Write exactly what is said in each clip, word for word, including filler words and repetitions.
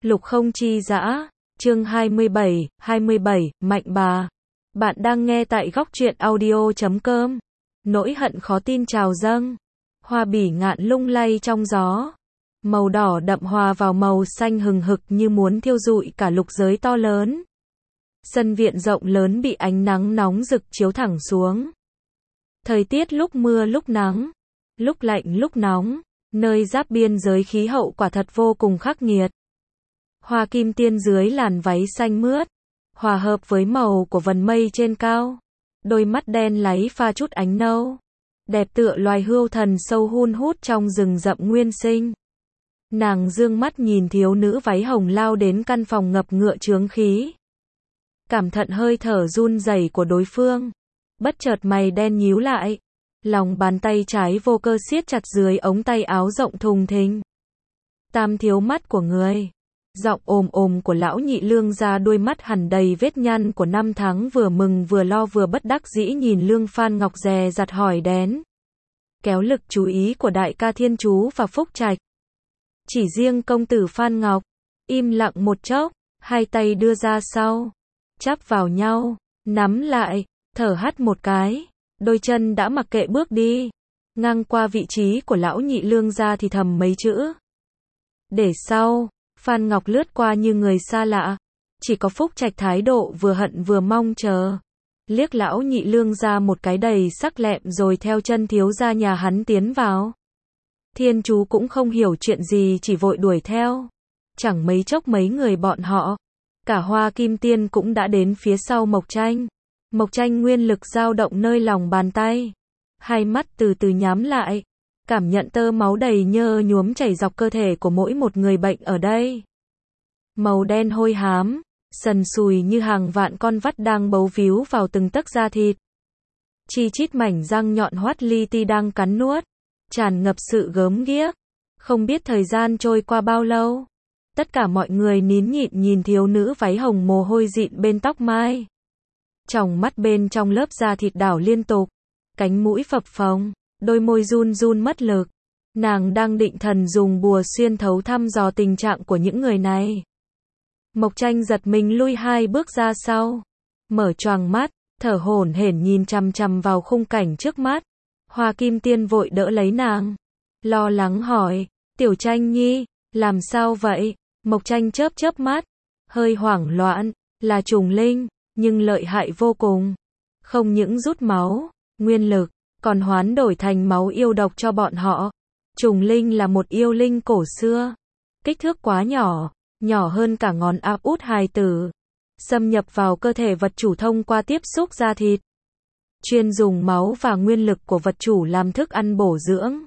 Lục không chi dã, chương hai mươi bảy, hai mươi bảy, Mạnh bà. Bạn đang nghe tại góc truyện audio chấm com. Nỗi hận khó tin trào dâng. Hoa bỉ ngạn lung lay trong gió. Màu đỏ đậm hòa vào màu xanh hừng hực như muốn thiêu rụi cả lục giới to lớn. Sân viện rộng lớn bị ánh nắng nóng rực chiếu thẳng xuống. Thời tiết lúc mưa lúc nắng, lúc lạnh lúc nóng, nơi giáp biên giới khí hậu quả thật vô cùng khắc nghiệt. Hoa kim tiên dưới làn váy xanh mướt, hòa hợp với màu của vần mây trên cao. Đôi mắt đen láy pha chút ánh nâu. Đẹp tựa loài hươu thần sâu hun hút trong rừng rậm nguyên sinh. Nàng dương mắt nhìn thiếu nữ váy hồng lao đến căn phòng ngập ngựa chướng khí. Cảm thận hơi thở run rẩy của đối phương. Bất chợt mày đen nhíu lại. Lòng bàn tay trái vô cơ siết chặt dưới ống tay áo rộng thùng thình. Tam thiếu mắt của người. Giọng ồm ồm của lão nhị lương ra đôi mắt hằn đầy vết nhăn của năm tháng vừa mừng vừa lo vừa bất đắc dĩ nhìn lương Phan Ngọc dè dặt hỏi đén. Kéo lực chú ý của đại ca Thiên Chú và Phúc Trạch. Chỉ riêng công tử Phan Ngọc, im lặng một chốc, hai tay đưa ra sau, chắp vào nhau, nắm lại, thở hắt một cái, đôi chân đã mặc kệ bước đi, ngang qua vị trí của lão nhị lương ra thì thầm mấy chữ. Để sau. Phan Ngọc lướt qua như người xa lạ. Chỉ có Phúc Trạch thái độ vừa hận vừa mong chờ. Liếc lão nhị lương ra một cái đầy sắc lẹm rồi theo chân thiếu gia nhà hắn tiến vào. Thiên Chú cũng không hiểu chuyện gì chỉ vội đuổi theo. Chẳng mấy chốc mấy người bọn họ. Cả Hoa Kim Tiên cũng đã đến phía sau Mộc Tranh. Mộc Tranh nguyên lực dao động nơi lòng bàn tay. Hai mắt từ từ nhắm lại. Cảm nhận tơ máu đầy nhơ nhuốm chảy dọc cơ thể của mỗi một người bệnh ở đây. Màu đen hôi hám, sần sùi như hàng vạn con vắt đang bấu víu vào từng tấc da thịt. Chi chít mảnh răng nhọn hoắt li ti đang cắn nuốt, tràn ngập sự gớm ghiếc. Không biết thời gian trôi qua bao lâu. Tất cả mọi người nín nhịn nhìn thiếu nữ váy hồng mồ hôi dịn bên tóc mai. Tròng mắt bên trong lớp da thịt đảo liên tục, cánh mũi phập phồng. Đôi môi run run mất lực. Nàng đang định thần dùng bùa xuyên thấu thăm dò tình trạng của những người này. Mộc Tranh giật mình lui hai bước ra sau. Mở choàng mắt, thở hổn hển nhìn chằm chằm vào khung cảnh trước mắt. Hoa Kim Tiên vội đỡ lấy nàng. Lo lắng hỏi, Tiểu Tranh nhi, làm sao vậy? Mộc Tranh chớp chớp mắt. Hơi hoảng loạn, là trùng linh, nhưng lợi hại vô cùng. Không những rút máu, nguyên lực. Còn hoán đổi thành máu yêu độc cho bọn họ. Trùng linh là một yêu linh cổ xưa. Kích thước quá nhỏ, nhỏ hơn cả ngón áp út hài tử. Xâm nhập vào cơ thể vật chủ thông qua tiếp xúc da thịt. Chuyên dùng máu và nguyên lực của vật chủ làm thức ăn bổ dưỡng.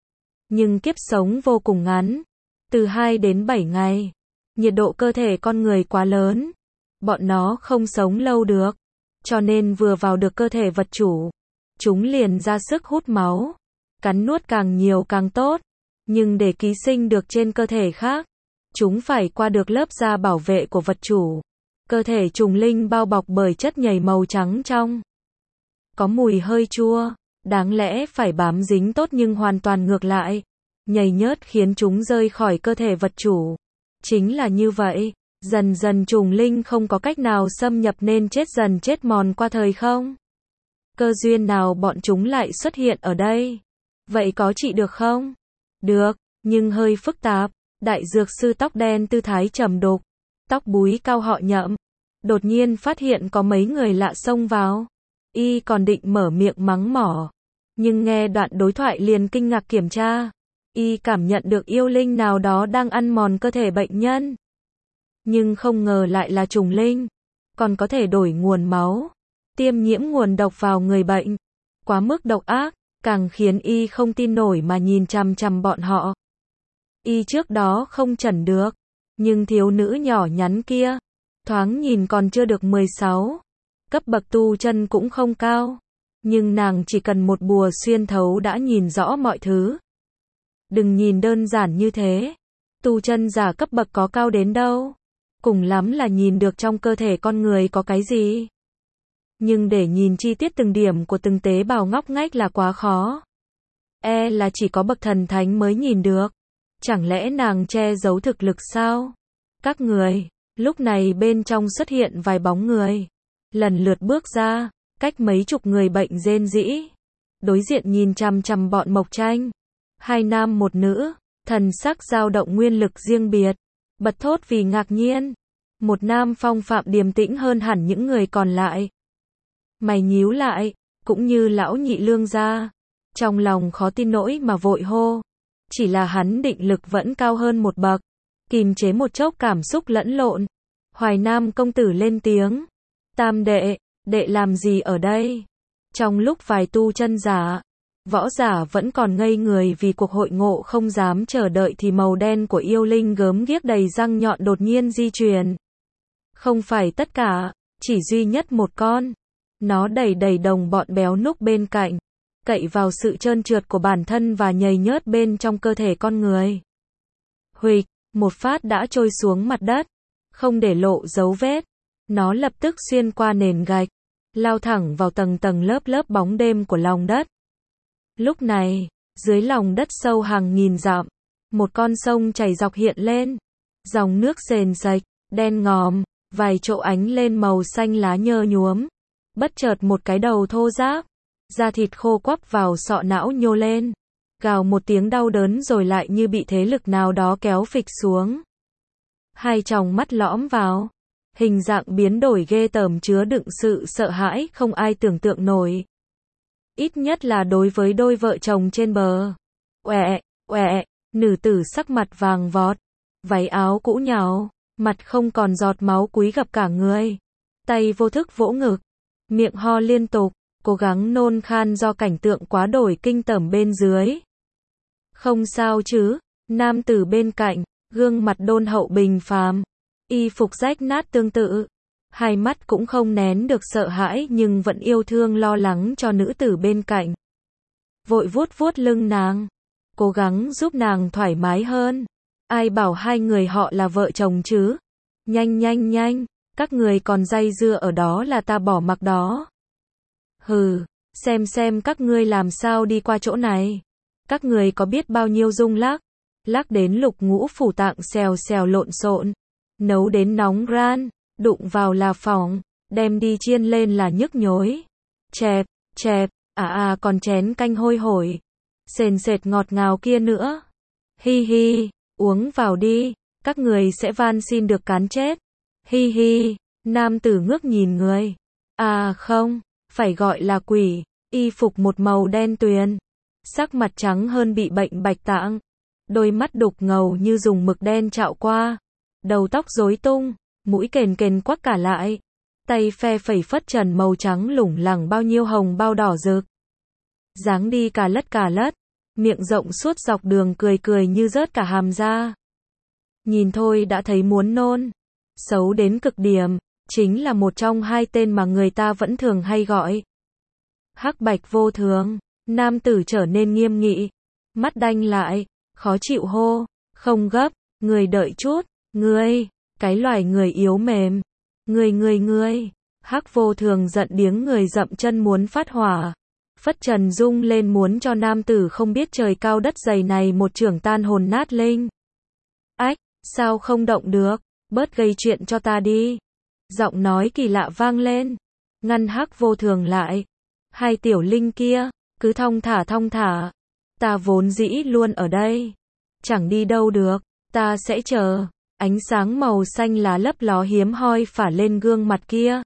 Nhưng kiếp sống vô cùng ngắn. Từ hai đến bảy ngày. Nhiệt độ cơ thể con người quá lớn. Bọn nó không sống lâu được. Cho nên vừa vào được cơ thể vật chủ. Chúng liền ra sức hút máu, cắn nuốt càng nhiều càng tốt, nhưng để ký sinh được trên cơ thể khác, chúng phải qua được lớp da bảo vệ của vật chủ. Cơ thể trùng linh bao bọc bởi chất nhầy màu trắng trong. Có mùi hơi chua, đáng lẽ phải bám dính tốt nhưng hoàn toàn ngược lại. Nhầy nhớt khiến chúng rơi khỏi cơ thể vật chủ. Chính là như vậy, dần dần trùng linh không có cách nào xâm nhập nên chết dần chết mòn qua thời không. Cơ duyên nào bọn chúng lại xuất hiện ở đây? Vậy có trị được không? Được, nhưng hơi phức tạp. Đại dược sư tóc đen tư thái trầm đục, tóc búi cao họ Nhậm, đột nhiên phát hiện có mấy người lạ xông vào. Y còn định mở miệng mắng mỏ, nhưng nghe đoạn đối thoại liền kinh ngạc kiểm tra. Y cảm nhận được yêu linh nào đó đang ăn mòn cơ thể bệnh nhân. Nhưng không ngờ lại là trùng linh, còn có thể đổi nguồn máu. Tiêm nhiễm nguồn độc vào người bệnh. Quá mức độc ác, càng khiến y không tin nổi mà nhìn chằm chằm bọn họ. Y trước đó không chẩn được, nhưng thiếu nữ nhỏ nhắn kia, thoáng nhìn còn chưa được mười sáu. Cấp bậc tu chân cũng không cao, nhưng nàng chỉ cần một bùa xuyên thấu đã nhìn rõ mọi thứ. Đừng nhìn đơn giản như thế, tu chân giả cấp bậc có cao đến đâu, cùng lắm là nhìn được trong cơ thể con người có cái gì. Nhưng để nhìn chi tiết từng điểm của từng tế bào ngóc ngách là quá khó. E là chỉ có bậc thần thánh mới nhìn được. Chẳng lẽ nàng che giấu thực lực sao? Các người, lúc này bên trong xuất hiện vài bóng người. Lần lượt bước ra, cách mấy chục người bệnh rên rỉ. Đối diện nhìn chằm chằm bọn Mộc Tranh. Hai nam một nữ, thần sắc dao động nguyên lực riêng biệt. Bật thốt vì ngạc nhiên. Một nam phong phạm điềm tĩnh hơn hẳn những người còn lại. Mày nhíu lại, cũng như lão nhị Lương gia. Trong lòng khó tin nỗi mà vội hô. Chỉ là hắn định lực vẫn cao hơn một bậc. Kìm chế một chốc cảm xúc lẫn lộn. Hoài Nam công tử lên tiếng. Tam đệ, đệ làm gì ở đây? Trong lúc vài tu chân giả, võ giả vẫn còn ngây người vì cuộc hội ngộ không dám chờ đợi thì màu đen của yêu linh gớm ghiếc đầy răng nhọn đột nhiên di chuyển. Không phải tất cả, chỉ duy nhất một con. Nó đẩy đẩy đồng bọn béo núc bên cạnh, cậy vào sự trơn trượt của bản thân và nhầy nhớt bên trong cơ thể con người. Huỵch, một phát đã trôi xuống mặt đất, không để lộ dấu vết. Nó lập tức xuyên qua nền gạch, lao thẳng vào tầng tầng lớp lớp bóng đêm của lòng đất. Lúc này, dưới lòng đất sâu hàng nghìn dặm, một con sông chảy dọc hiện lên. Dòng nước sền sạch, đen ngòm, vài chỗ ánh lên màu xanh lá nhơ nhuốm. Bất chợt một cái đầu thô ráp, da thịt khô quắp vào sọ não nhô lên. Gào một tiếng đau đớn rồi lại như bị thế lực nào đó kéo phịch xuống. Hai tròng mắt lõm vào. Hình dạng biến đổi ghê tởm chứa đựng sự sợ hãi không ai tưởng tượng nổi. Ít nhất là đối với đôi vợ chồng trên bờ. Oẹ, oẹ, nữ tử sắc mặt vàng vọt. Váy áo cũ nhàu, mặt không còn giọt máu cúi gập cả người. Tay vô thức vỗ ngực. Miệng ho liên tục, cố gắng nôn khan do cảnh tượng quá đổi kinh tởm bên dưới. Không sao chứ, nam tử bên cạnh, gương mặt đôn hậu bình phàm. Y phục rách nát tương tự. Hai mắt cũng không nén được sợ hãi nhưng vẫn yêu thương lo lắng cho nữ tử bên cạnh. Vội vuốt vuốt lưng nàng. Cố gắng giúp nàng thoải mái hơn. Ai bảo hai người họ là vợ chồng chứ? Nhanh nhanh nhanh, các người còn day dưa ở đó là ta bỏ mặc đó. Hừ, xem xem các ngươi làm sao đi qua chỗ này. Các người có biết bao nhiêu rung lắc. Lắc đến lục ngũ phủ tạng xèo xèo lộn xộn. Nấu đến nóng ran, đụng vào là phỏng, đem đi chiên lên là nhức nhối. Chẹp, chẹp, à à còn chén canh hôi hổi. Sền sệt ngọt ngào kia nữa. Hi hi, uống vào đi, các người sẽ van xin được cán chết. Hi hi, nam tử ngước nhìn người. À không, phải gọi là quỷ, y phục một màu đen tuyền. Sắc mặt trắng hơn bị bệnh bạch tạng. Đôi mắt đục ngầu như dùng mực đen trạo qua. Đầu tóc rối tung, mũi kền kền quắc cả lại. Tay phe phẩy phất trần màu trắng lủng lẳng bao nhiêu hồng bao đỏ rực. Dáng đi cà lất cà lất, miệng rộng suốt dọc đường cười cười như rớt cả hàm ra. Nhìn thôi đã thấy muốn nôn. Xấu đến cực điểm, chính là một trong hai tên mà người ta vẫn thường hay gọi. Hắc bạch vô thường, nam tử trở nên nghiêm nghị. Mắt đanh lại, khó chịu hô, không gấp, người đợi chút. Ngươi, cái loài người yếu mềm. Ngươi ngươi ngươi. Hắc vô thường giận điếng người dậm chân muốn phát hỏa. Phất trần rung lên muốn cho nam tử không biết trời cao đất dày này một chưởng tan hồn nát linh. Ách, sao không động được, bớt gây chuyện cho ta đi. Giọng nói kỳ lạ vang lên. Ngăn Hắc vô thường lại. Hai tiểu linh kia, cứ thong thả thong thả. Ta vốn dĩ luôn ở đây. Chẳng đi đâu được, ta sẽ chờ. Ánh sáng màu xanh lá lấp ló hiếm hoi phả lên gương mặt kia.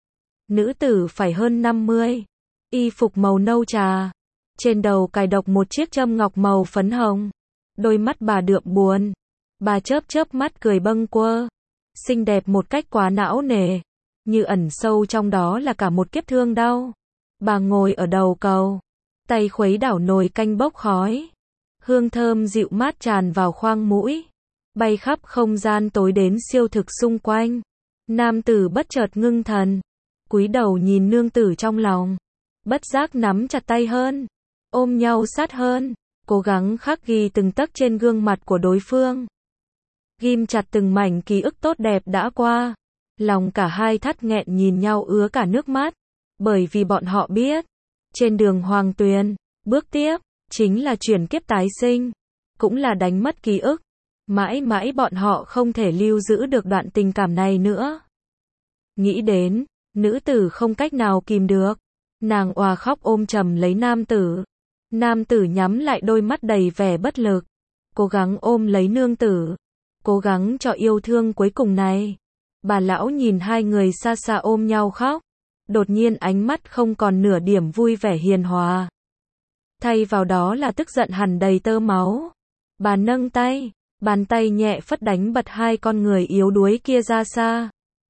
Nữ tử phải hơn năm mươi. Y phục màu nâu trà. Trên đầu cài độc một chiếc châm ngọc màu phấn hồng. Đôi mắt bà đượm buồn. Bà chớp chớp mắt cười bâng quơ. Xinh đẹp một cách quá não nề. Như ẩn sâu trong đó là cả một kiếp thương đau. Bà ngồi ở đầu cầu. Tay khuấy đảo nồi canh bốc khói. Hương thơm dịu mát tràn vào khoang mũi. Bay khắp không gian tối đến siêu thực xung quanh. Nam tử bất chợt ngưng thần. Cúi đầu nhìn nương tử trong lòng. Bất giác nắm chặt tay hơn. Ôm nhau sát hơn. Cố gắng khắc ghi từng tấc trên gương mặt của đối phương. Ghim chặt từng mảnh ký ức tốt đẹp đã qua. Lòng cả hai thắt nghẹn nhìn nhau ứa cả nước mắt. Bởi vì bọn họ biết. Trên đường Hoàng Tuyền, bước tiếp, chính là chuyển kiếp tái sinh. Cũng là đánh mất ký ức. Mãi mãi bọn họ không thể lưu giữ được đoạn tình cảm này nữa. Nghĩ đến, nữ tử không cách nào kìm được. Nàng òa khóc ôm chầm lấy nam tử. Nam tử nhắm lại đôi mắt đầy vẻ bất lực. Cố gắng ôm lấy nương tử. Cố gắng cho yêu thương cuối cùng này. Bà lão nhìn hai người xa xa ôm nhau khóc. Đột nhiên ánh mắt không còn nửa điểm vui vẻ hiền hòa. Thay vào đó là tức giận hằn đầy tơ máu. Bà nâng tay, bàn tay nhẹ phất đánh bật hai con người yếu đuối kia ra xa.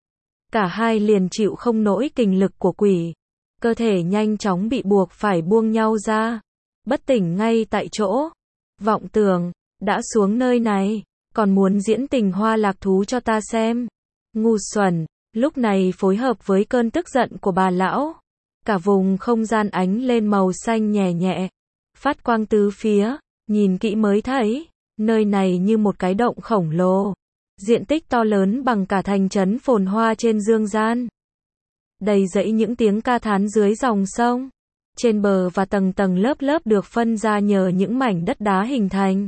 Cả hai liền chịu không nổi kình lực của quỷ. Cơ thể nhanh chóng bị buộc phải buông nhau ra. Bất tỉnh ngay tại chỗ. Vọng Tường, đã xuống nơi này, còn muốn diễn tình hoa lạc thú cho ta xem. Ngu xuẩn, lúc này phối hợp với cơn tức giận của bà lão. Cả vùng không gian ánh lên màu xanh nhẹ nhẹ. Phát quang tứ phía, nhìn kỹ mới thấy, nơi này như một cái động khổng lồ. Diện tích to lớn bằng cả thành trấn phồn hoa trên dương gian. Đầy dẫy những tiếng ca thán dưới dòng sông. Trên bờ và tầng tầng lớp lớp được phân ra nhờ những mảnh đất đá hình thành.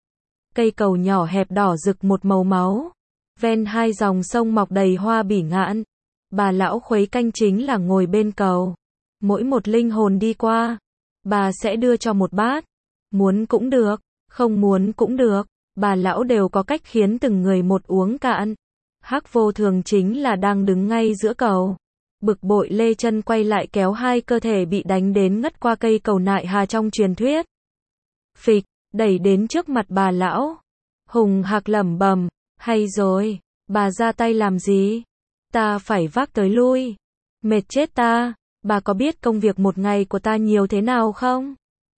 Cây cầu nhỏ hẹp đỏ rực một màu máu. Ven hai dòng sông mọc đầy hoa bỉ ngạn. Bà lão khuấy canh chính là ngồi bên cầu. Mỗi một linh hồn đi qua, bà sẽ đưa cho một bát. Muốn cũng được, không muốn cũng được. Bà lão đều có cách khiến từng người một uống cạn. Hắc Vô Thường chính là đang đứng ngay giữa cầu. Bực bội lê chân quay lại kéo hai cơ thể bị đánh đến ngất qua cây cầu nại hà trong truyền thuyết. Phịch, đẩy đến trước mặt bà lão. Hùng hạc lẩm bẩm, hay rồi, bà ra tay làm gì? Ta phải vác tới lui. Mệt chết ta, bà có biết công việc một ngày của ta nhiều thế nào không?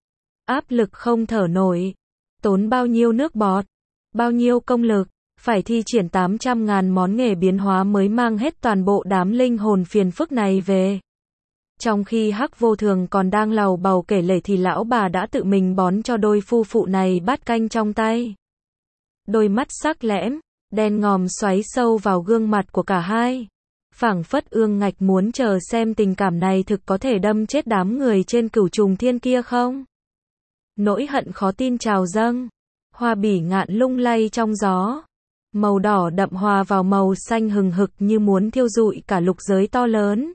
Áp lực không thở nổi. Tốn bao nhiêu nước bọt, bao nhiêu công lực, phải thi triển tám trăm ngàn món nghề biến hóa mới mang hết toàn bộ đám linh hồn phiền phức này về. Trong khi Hắc Vô Thường còn đang lầu bầu kể lể thì lão bà đã tự mình bón cho đôi phu phụ này bát canh trong tay. Đôi mắt sắc lẽm, đen ngòm xoáy sâu vào gương mặt của cả hai. Phảng phất ương ngạch muốn chờ xem tình cảm này thực có thể đâm chết đám người trên cửu trùng thiên kia không. Nỗi hận khó tin trào dâng. Hoa bỉ ngạn lung lay trong gió. Màu đỏ đậm hòa vào màu xanh hừng hực như muốn thiêu rụi cả lục giới to lớn.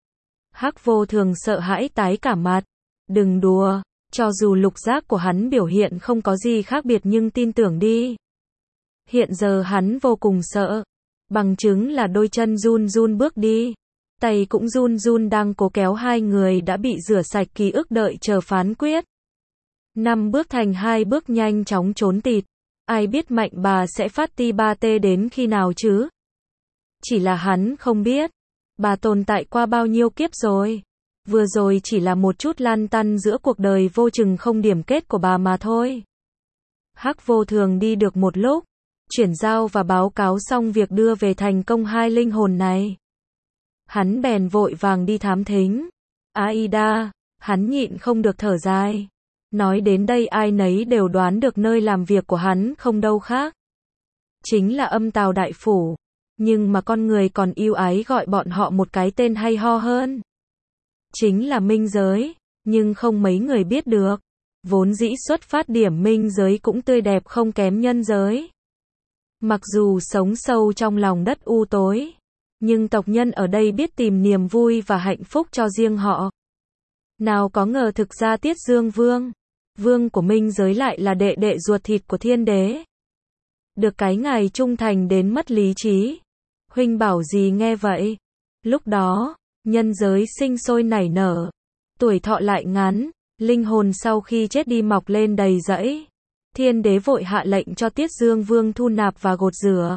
Hắc Vô Thường sợ hãi tái cả mặt. Đừng đùa, cho dù lục giác của hắn biểu hiện không có gì khác biệt nhưng tin tưởng đi. Hiện giờ hắn vô cùng sợ. Bằng chứng là đôi chân run run bước đi. Tay cũng run run đang cố kéo hai người đã bị rửa sạch ký ức đợi chờ phán quyết. Năm bước thành hai bước nhanh chóng trốn tịt. Ai biết mạnh bà sẽ phát ti ba tê đến khi nào chứ? Chỉ là hắn không biết. Bà tồn tại qua bao nhiêu kiếp rồi. Vừa rồi chỉ là một chút lăn tăn giữa cuộc đời vô chừng không điểm kết của bà mà thôi. Hắc Vô Thường đi được một lúc. Chuyển giao và báo cáo xong việc đưa về thành công hai linh hồn này. Hắn bèn vội vàng đi thám thính. Aida, hắn nhịn không được thở dài. Nói đến đây ai nấy đều đoán được nơi làm việc của hắn không đâu khác. Chính là Âm Tào Đại Phủ. Nhưng mà con người còn yêu ái gọi bọn họ một cái tên hay ho hơn. Chính là minh giới, nhưng không mấy người biết được. Vốn dĩ xuất phát điểm minh giới cũng tươi đẹp không kém nhân giới. Mặc dù sống sâu trong lòng đất u tối, nhưng tộc nhân ở đây biết tìm niềm vui và hạnh phúc cho riêng họ. Nào có ngờ thực ra Tiết Dương Vương, vương của minh giới lại là đệ đệ ruột thịt của thiên đế. Được cái ngài trung thành đến mất lý trí. Huynh bảo gì nghe vậy? Lúc đó, nhân giới sinh sôi nảy nở, tuổi thọ lại ngắn, linh hồn sau khi chết đi mọc lên đầy rẫy. Thiên đế vội hạ lệnh cho Tiết Dương Vương thu nạp và gột rửa,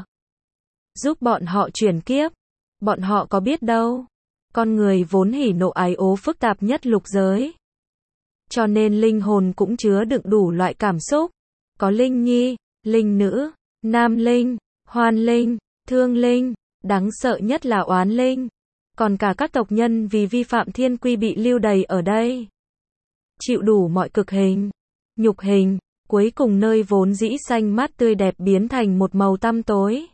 giúp bọn họ chuyển kiếp. Bọn họ có biết đâu, con người vốn hỉ nộ ái ố phức tạp nhất lục giới. Cho nên linh hồn cũng chứa đựng đủ loại cảm xúc. Có linh nhi, linh nữ, nam linh, hoan linh, thương linh, đáng sợ nhất là oán linh. Còn cả các tộc nhân vì vi phạm thiên quy bị lưu đày ở đây. Chịu đủ mọi cực hình, nhục hình, cuối cùng nơi vốn dĩ xanh mát tươi đẹp biến thành một màu tăm tối.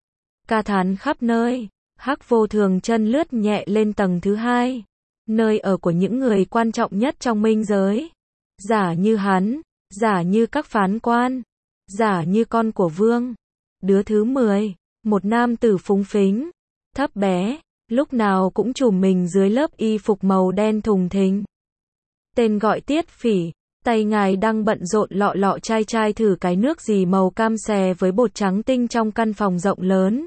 Ca thán khắp nơi. Hắc Vô Thường chân lướt nhẹ lên tầng thứ hai, nơi ở của những người quan trọng nhất trong minh giới. Giả như hắn, giả như các phán quan, giả như con của vương. Đứa thứ mười, một nam tử phúng phính, thấp bé, lúc nào cũng trùm mình dưới lớp y phục màu đen thùng thình. Tên gọi Tiết Phỉ, tay ngài đang bận rộn lọ lọ chai chai thử cái nước gì màu cam xè với bột trắng tinh trong căn phòng rộng lớn.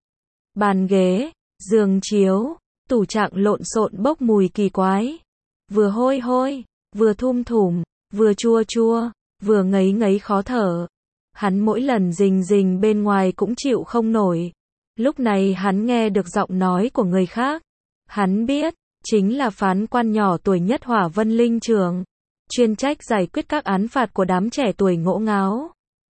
Bàn ghế, giường chiếu, tủ trạng lộn xộn bốc mùi kỳ quái. Vừa hôi hôi, vừa thum thủm, vừa chua chua, vừa ngấy ngấy khó thở. Hắn mỗi lần rình rình bên ngoài cũng chịu không nổi. Lúc này hắn nghe được giọng nói của người khác. Hắn biết, chính là phán quan nhỏ tuổi nhất Hỏa Vân Linh Trường, chuyên trách giải quyết các án phạt của đám trẻ tuổi ngỗ ngáo.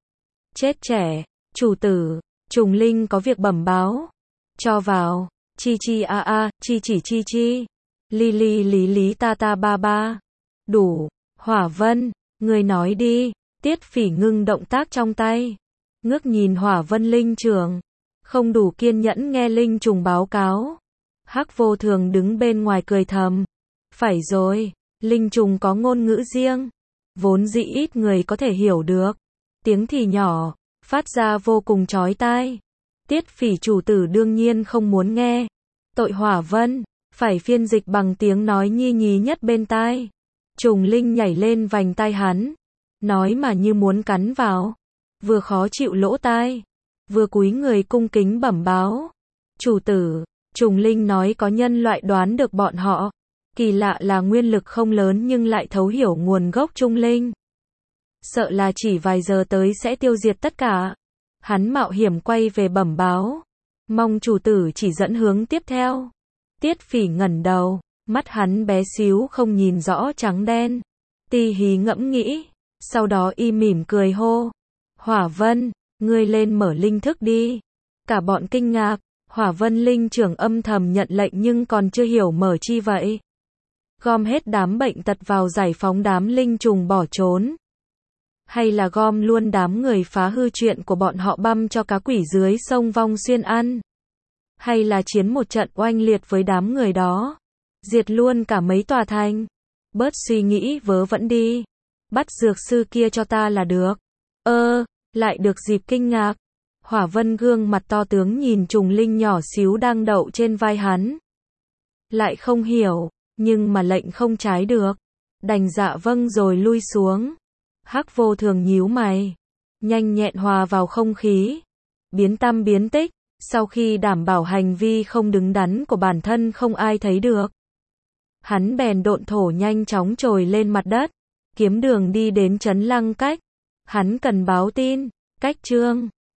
Chết trẻ, chủ tử, Trùng Linh có việc bẩm báo. Cho vào, chi chi a a, chi chỉ chi chi, li li lý lý ta ta ba ba. Đủ, Hỏa Vân, người nói đi. Tiết Phỉ ngưng động tác trong tay, ngước nhìn Hỏa Vân Linh Trường, không đủ kiên nhẫn nghe Linh Trùng báo cáo. Hắc Vô Thường đứng bên ngoài cười thầm. Phải rồi, Linh Trùng có ngôn ngữ riêng, vốn dĩ ít người có thể hiểu được. Tiếng thì nhỏ, phát ra vô cùng chói tai. Tiết Phỉ chủ tử đương nhiên không muốn nghe. Tội Hỏa Vân, phải phiên dịch bằng tiếng nói nhi nhí nhất bên tai. Trùng Linh nhảy lên vành tai hắn, nói mà như muốn cắn vào. Vừa khó chịu lỗ tai, vừa cúi người cung kính bẩm báo. Chủ tử, Trùng Linh nói có nhân loại đoán được bọn họ. Kỳ lạ là nguyên lực không lớn nhưng lại thấu hiểu nguồn gốc Trung Linh. Sợ là chỉ vài giờ tới sẽ tiêu diệt tất cả. Hắn mạo hiểm quay về bẩm báo. Mong chủ tử chỉ dẫn hướng tiếp theo. Tiết Phỉ ngẩng đầu, mắt hắn bé xíu không nhìn rõ trắng đen. Tì hí ngẫm nghĩ, sau đó y mỉm cười hô. Hỏa Vân, ngươi lên mở linh thức đi. Cả bọn kinh ngạc, Hỏa Vân Linh Trưởng âm thầm nhận lệnh nhưng còn chưa hiểu mở chi vậy. Gom hết đám bệnh tật vào giải phóng đám linh trùng bỏ trốn. Hay là gom luôn đám người phá hư chuyện của bọn họ băm cho cá quỷ dưới sông Vong Xuyên ăn. Hay là chiến một trận oanh liệt với đám người đó. Diệt luôn cả mấy tòa thành. Bớt suy nghĩ vớ vẩn đi. Bắt dược sư kia cho ta là được. Ơ, lại được dịp kinh ngạc. Hỏa Vân gương mặt to tướng nhìn Trùng Linh nhỏ xíu đang đậu trên vai hắn. Lại không hiểu, nhưng mà lệnh không trái được. Đành dạ vâng rồi lui xuống. Hắc Vô Thường nhíu mày, nhanh nhẹn hòa vào không khí, biến tăm biến tích, sau khi đảm bảo hành vi không đứng đắn của bản thân không ai thấy được. Hắn bèn độn thổ nhanh chóng trồi lên mặt đất, kiếm đường đi đến trấn Lăng Cách. Hắn cần báo tin, Cách Trương.